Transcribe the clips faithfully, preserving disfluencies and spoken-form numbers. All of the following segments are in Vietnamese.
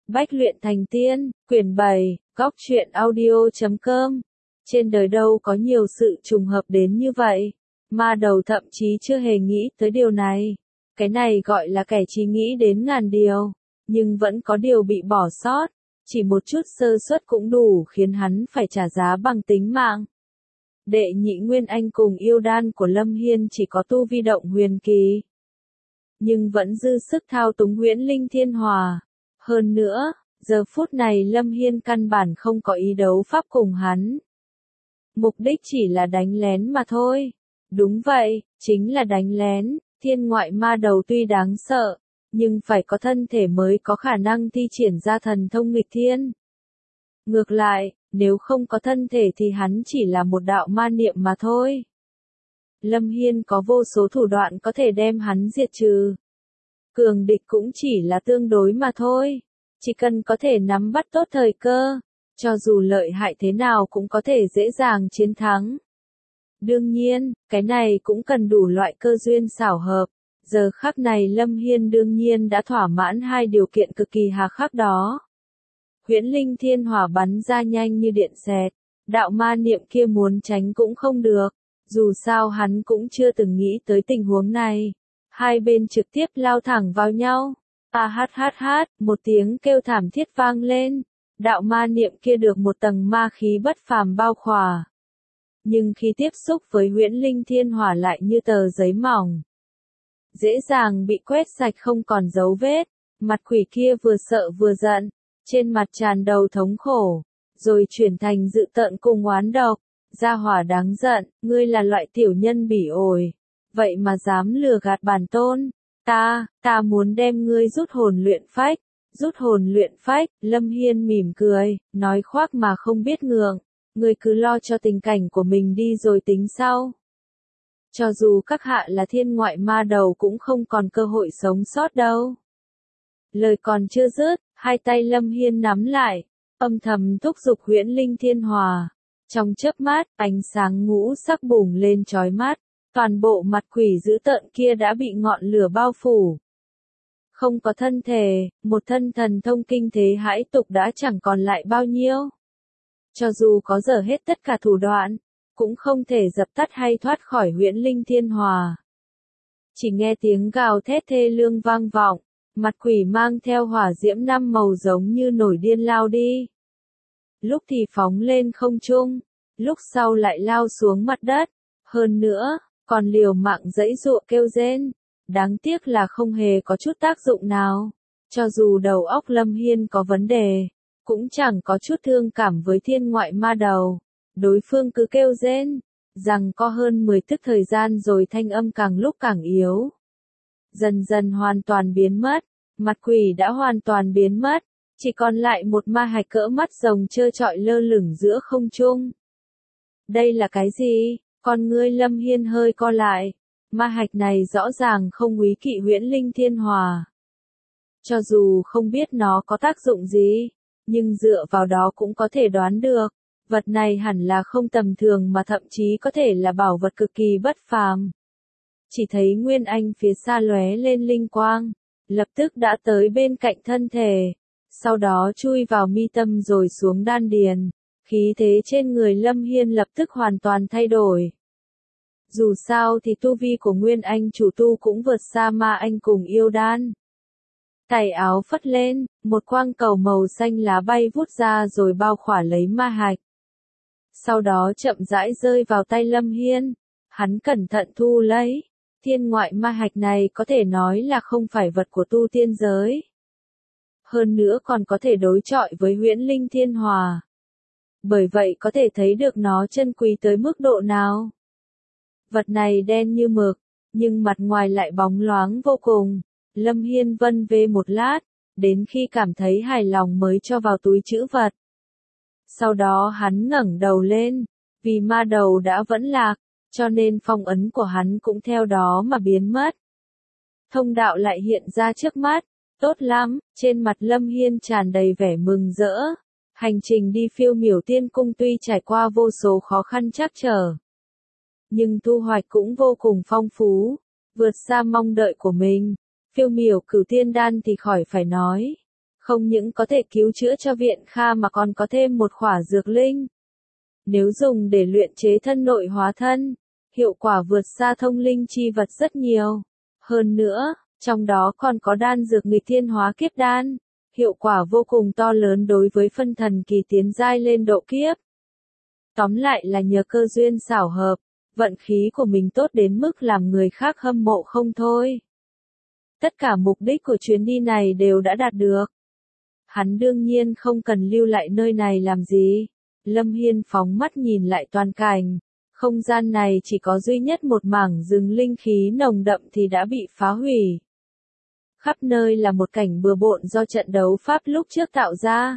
Bách luyện thành tiên, quyển bảy, góc truyện audio chấm com. Trên đời đâu có nhiều sự trùng hợp đến như vậy. Ma đầu thậm chí chưa hề nghĩ tới điều này. Cái này gọi là kẻ trí nghĩ đến ngàn điều, nhưng vẫn có điều bị bỏ sót. Chỉ một chút sơ suất cũng đủ khiến hắn phải trả giá bằng tính mạng. Đệ nhị Nguyên Anh cùng yêu đan của Lâm Hiên chỉ có tu vi động huyền kỳ, nhưng vẫn dư sức thao túng huyễn linh thiên hòa. Hơn nữa, giờ phút này Lâm Hiên căn bản không có ý đấu pháp cùng hắn. Mục đích chỉ là đánh lén mà thôi. Đúng vậy, chính là đánh lén. Thiên ngoại ma đầu tuy đáng sợ, nhưng phải có thân thể mới có khả năng thi triển ra thần thông nghịch thiên. Ngược lại, nếu không có thân thể thì hắn chỉ là một đạo ma niệm mà thôi. Lâm Hiên có vô số thủ đoạn có thể đem hắn diệt trừ. Cường địch cũng chỉ là tương đối mà thôi. Chỉ cần có thể nắm bắt tốt thời cơ, cho dù lợi hại thế nào cũng có thể dễ dàng chiến thắng. Đương nhiên, cái này cũng cần đủ loại cơ duyên xảo hợp. Giờ khắc này Lâm Hiên đương nhiên đã thỏa mãn hai điều kiện cực kỳ hà khắc đó. Huyễn linh thiên hỏa bắn ra nhanh như điện xẹt, đạo ma niệm kia muốn tránh cũng không được. Dù sao hắn cũng chưa từng nghĩ tới tình huống này. Hai bên trực tiếp lao thẳng vào nhau. A hát hát hát, một tiếng kêu thảm thiết vang lên. Đạo ma niệm kia được một tầng ma khí bất phàm bao khỏa. Nhưng khi tiếp xúc với huyễn linh thiên hỏa lại như tờ giấy mỏng, dễ dàng bị quét sạch không còn dấu vết. Mặt quỷ kia vừa sợ vừa giận, trên mặt tràn đầu thống khổ, rồi chuyển thành dữ tợn cùng oán độc. Gia hỏa đáng giận, ngươi là loại tiểu nhân bỉ ổi, vậy mà dám lừa gạt bản tôn. Ta, ta muốn đem ngươi rút hồn luyện phách, rút hồn luyện phách. Lâm Hiên mỉm cười, nói khoác mà không biết ngượng, ngươi cứ lo cho tình cảnh của mình đi rồi tính sau. Cho dù các hạ là thiên ngoại ma đầu cũng không còn cơ hội sống sót đâu. Lời còn chưa dứt, hai tay Lâm Hiên nắm lại, âm thầm thúc giục huyễn linh thiên hòa. Trong chớp mắt, ánh sáng ngũ sắc bùng lên chói mắt, toàn bộ mặt quỷ dữ tợn kia đã bị ngọn lửa bao phủ. Không có thân thể, một thân thần thông kinh thế hãi tục đã chẳng còn lại bao nhiêu. Cho dù có dở hết tất cả thủ đoạn, cũng không thể dập tắt hay thoát khỏi huyễn linh thiên hòa. Chỉ nghe tiếng gào thét thê lương vang vọng, mặt quỷ mang theo hỏa diễm năm màu giống như nổi điên lao đi. Lúc thì phóng lên không trung, lúc sau lại lao xuống mặt đất, hơn nữa, còn liều mạng giãy giụa kêu rên. Đáng tiếc là không hề có chút tác dụng nào. Cho dù đầu óc Lâm Hiên có vấn đề, cũng chẳng có chút thương cảm với thiên ngoại ma đầu. Đối phương cứ kêu rên, rằng có hơn mười tức thời gian rồi thanh âm càng lúc càng yếu. Dần dần hoàn toàn biến mất, mặt quỷ đã hoàn toàn biến mất. Chỉ còn lại một ma hạch cỡ mắt rồng trơ trọi lơ lửng giữa không trung. Đây là cái gì? Con ngươi Lâm Hiên hơi co lại. Ma hạch này rõ ràng không úy kỵ huyễn linh thiên hòa. Cho dù không biết nó có tác dụng gì, nhưng dựa vào đó cũng có thể đoán được. Vật này hẳn là không tầm thường mà thậm chí có thể là bảo vật cực kỳ bất phàm. Chỉ thấy Nguyên Anh phía xa lóe lên linh quang, lập tức đã tới bên cạnh thân thể. Sau đó chui vào mi tâm rồi xuống đan điền. Khí thế trên người Lâm Hiên lập tức hoàn toàn thay đổi. Dù sao thì tu vi của Nguyên Anh chủ tu cũng vượt xa ma anh cùng yêu đan. Tay áo phất lên, một quang cầu màu xanh lá bay vút ra rồi bao khỏa lấy ma hạch. Sau đó chậm rãi rơi vào tay Lâm Hiên. Hắn cẩn thận thu lấy. Thiên ngoại ma hạch này có thể nói là không phải vật của tu tiên giới. Hơn nữa còn có thể đối chọi với huyễn linh thiên hòa. Bởi vậy có thể thấy được nó chân quý tới mức độ nào. Vật này đen như mực, nhưng mặt ngoài lại bóng loáng vô cùng. Lâm Hiên vân vê một lát, đến khi cảm thấy hài lòng mới cho vào túi trữ vật. Sau đó hắn ngẩng đầu lên, vì ma đầu đã vẫn lạc, cho nên phong ấn của hắn cũng theo đó mà biến mất. Thông đạo lại hiện ra trước mắt. Tốt lắm, trên mặt Lâm Hiên tràn đầy vẻ mừng rỡ. Hành trình đi phiêu miểu tiên cung tuy trải qua vô số khó khăn trắc trở, nhưng thu hoạch cũng vô cùng phong phú, vượt xa mong đợi của mình. Phiêu miểu cửu tiên đan thì khỏi phải nói. không những có thể cứu chữa cho viện Kha mà còn có thêm một khỏa dược linh. Nếu dùng để luyện chế thân nội hóa thân, hiệu quả vượt xa thông linh chi vật rất nhiều. Hơn nữa, trong đó còn có đan dược nghịch thiên hóa kiếp đan, hiệu quả vô cùng to lớn đối với phân thần kỳ tiến giai lên độ kiếp. Tóm lại là nhờ cơ duyên xảo hợp, vận khí của mình tốt đến mức làm người khác hâm mộ không thôi. Tất cả mục đích của chuyến đi này đều đã đạt được. Hắn đương nhiên không cần lưu lại nơi này làm gì. Lâm Hiên phóng mắt nhìn lại toàn cảnh. Không gian này chỉ có duy nhất một mảng rừng linh khí nồng đậm thì đã bị phá hủy. Khắp nơi là một cảnh bừa bộn do trận đấu pháp lúc trước tạo ra.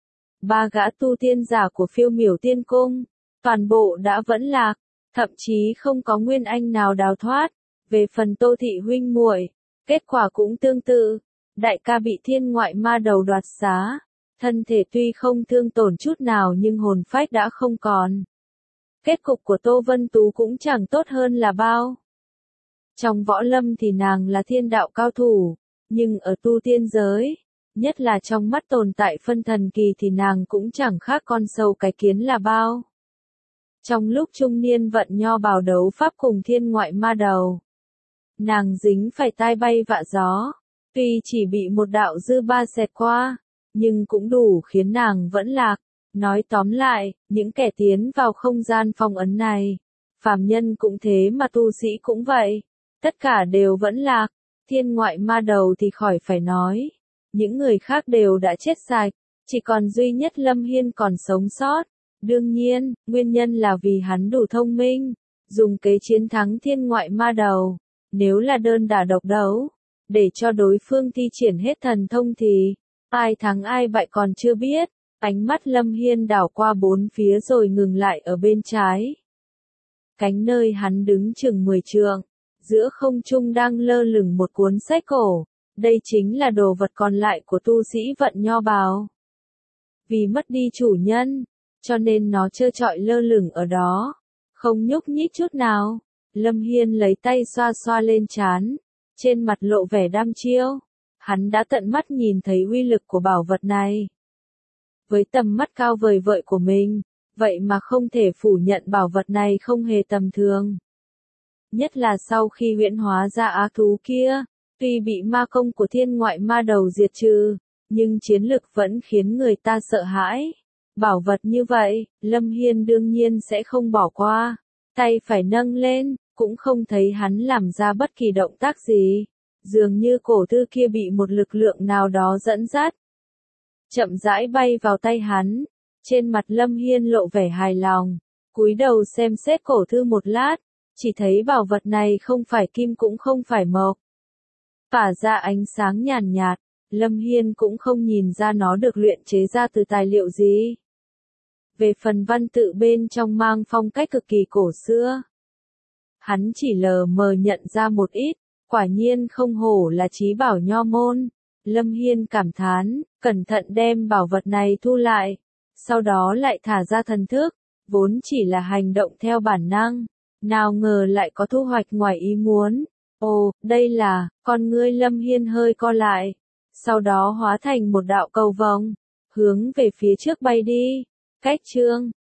Ba gã tu tiên giả của Phiêu Miểu Tiên Cung, toàn bộ đã vẫn lạc, thậm chí không có nguyên anh nào đào thoát. Về phần Tô thị huynh muội, kết quả cũng tương tự, đại ca bị thiên ngoại ma đầu đoạt xá, thân thể tuy không thương tổn chút nào nhưng hồn phách đã không còn. Kết cục của Tô Vân Tú cũng chẳng tốt hơn là bao. Trong võ lâm thì nàng là thiên đạo cao thủ, nhưng ở tu tiên giới, nhất là trong mắt tồn tại phân thần kỳ thì nàng cũng chẳng khác con sâu cái kiến là bao. Trong lúc trung niên vận nho bào đấu pháp cùng thiên ngoại ma đầu, nàng dính phải tai bay vạ gió, tuy chỉ bị một đạo dư ba xẹt qua, nhưng cũng đủ khiến nàng vẫn lạc. Nói tóm lại, những kẻ tiến vào không gian phong ấn này, phàm nhân cũng thế mà tu sĩ cũng vậy, tất cả đều vẫn lạc, thiên ngoại ma đầu thì khỏi phải nói, những người khác đều đã chết sạch, chỉ còn duy nhất Lâm Hiên còn sống sót. Đương nhiên, nguyên nhân là vì hắn đủ thông minh, dùng kế chiến thắng thiên ngoại ma đầu. Nếu là đơn đả độc đấu, để cho đối phương thi triển hết thần thông thì, ai thắng ai bại còn chưa biết. Ánh mắt Lâm Hiên đảo qua bốn phía rồi ngừng lại ở bên trái. Cánh nơi hắn đứng chừng mười trượng, giữa không trung đang lơ lửng một cuốn sách cổ, đây chính là đồ vật còn lại của tu sĩ vận nho bào. Vì mất đi chủ nhân, cho nên nó trơ trọi lơ lửng ở đó, không nhúc nhích chút nào. Lâm Hiên lấy tay xoa xoa lên trán, trên mặt lộ vẻ đăm chiêu, hắn đã tận mắt nhìn thấy uy lực của bảo vật này. Với tầm mắt cao vời vợi của mình, vậy mà không thể phủ nhận bảo vật này không hề tầm thường. Nhất là sau khi huyễn hóa ra á thú kia, tuy bị ma công của thiên ngoại ma đầu diệt trừ, nhưng chiến lực vẫn khiến người ta sợ hãi. Bảo vật như vậy, Lâm Hiên đương nhiên sẽ không bỏ qua, tay phải nâng lên, cũng không thấy hắn làm ra bất kỳ động tác gì. Dường như cổ thư kia bị một lực lượng nào đó dẫn dắt, chậm rãi bay vào tay hắn. Trên mặt Lâm Hiên lộ vẻ hài lòng, cúi đầu xem xét cổ thư một lát, chỉ thấy bảo vật này không phải kim cũng không phải mộc, tỏa ra ánh sáng nhàn nhạt, Lâm Hiên cũng không nhìn ra nó được luyện chế ra từ tài liệu gì. Về phần văn tự bên trong mang phong cách cực kỳ cổ xưa, hắn chỉ lờ mờ nhận ra một ít, quả nhiên không hổ là trí bảo nho môn. Lâm Hiên cảm thán, cẩn thận đem bảo vật này thu lại, sau đó lại thả ra thần thức, vốn chỉ là hành động theo bản năng, nào ngờ lại có thu hoạch ngoài ý muốn. Ồ, đây là, con ngươi Lâm Hiên hơi co lại, sau đó hóa thành một đạo cầu vồng, hướng về phía trước bay đi. Cách chương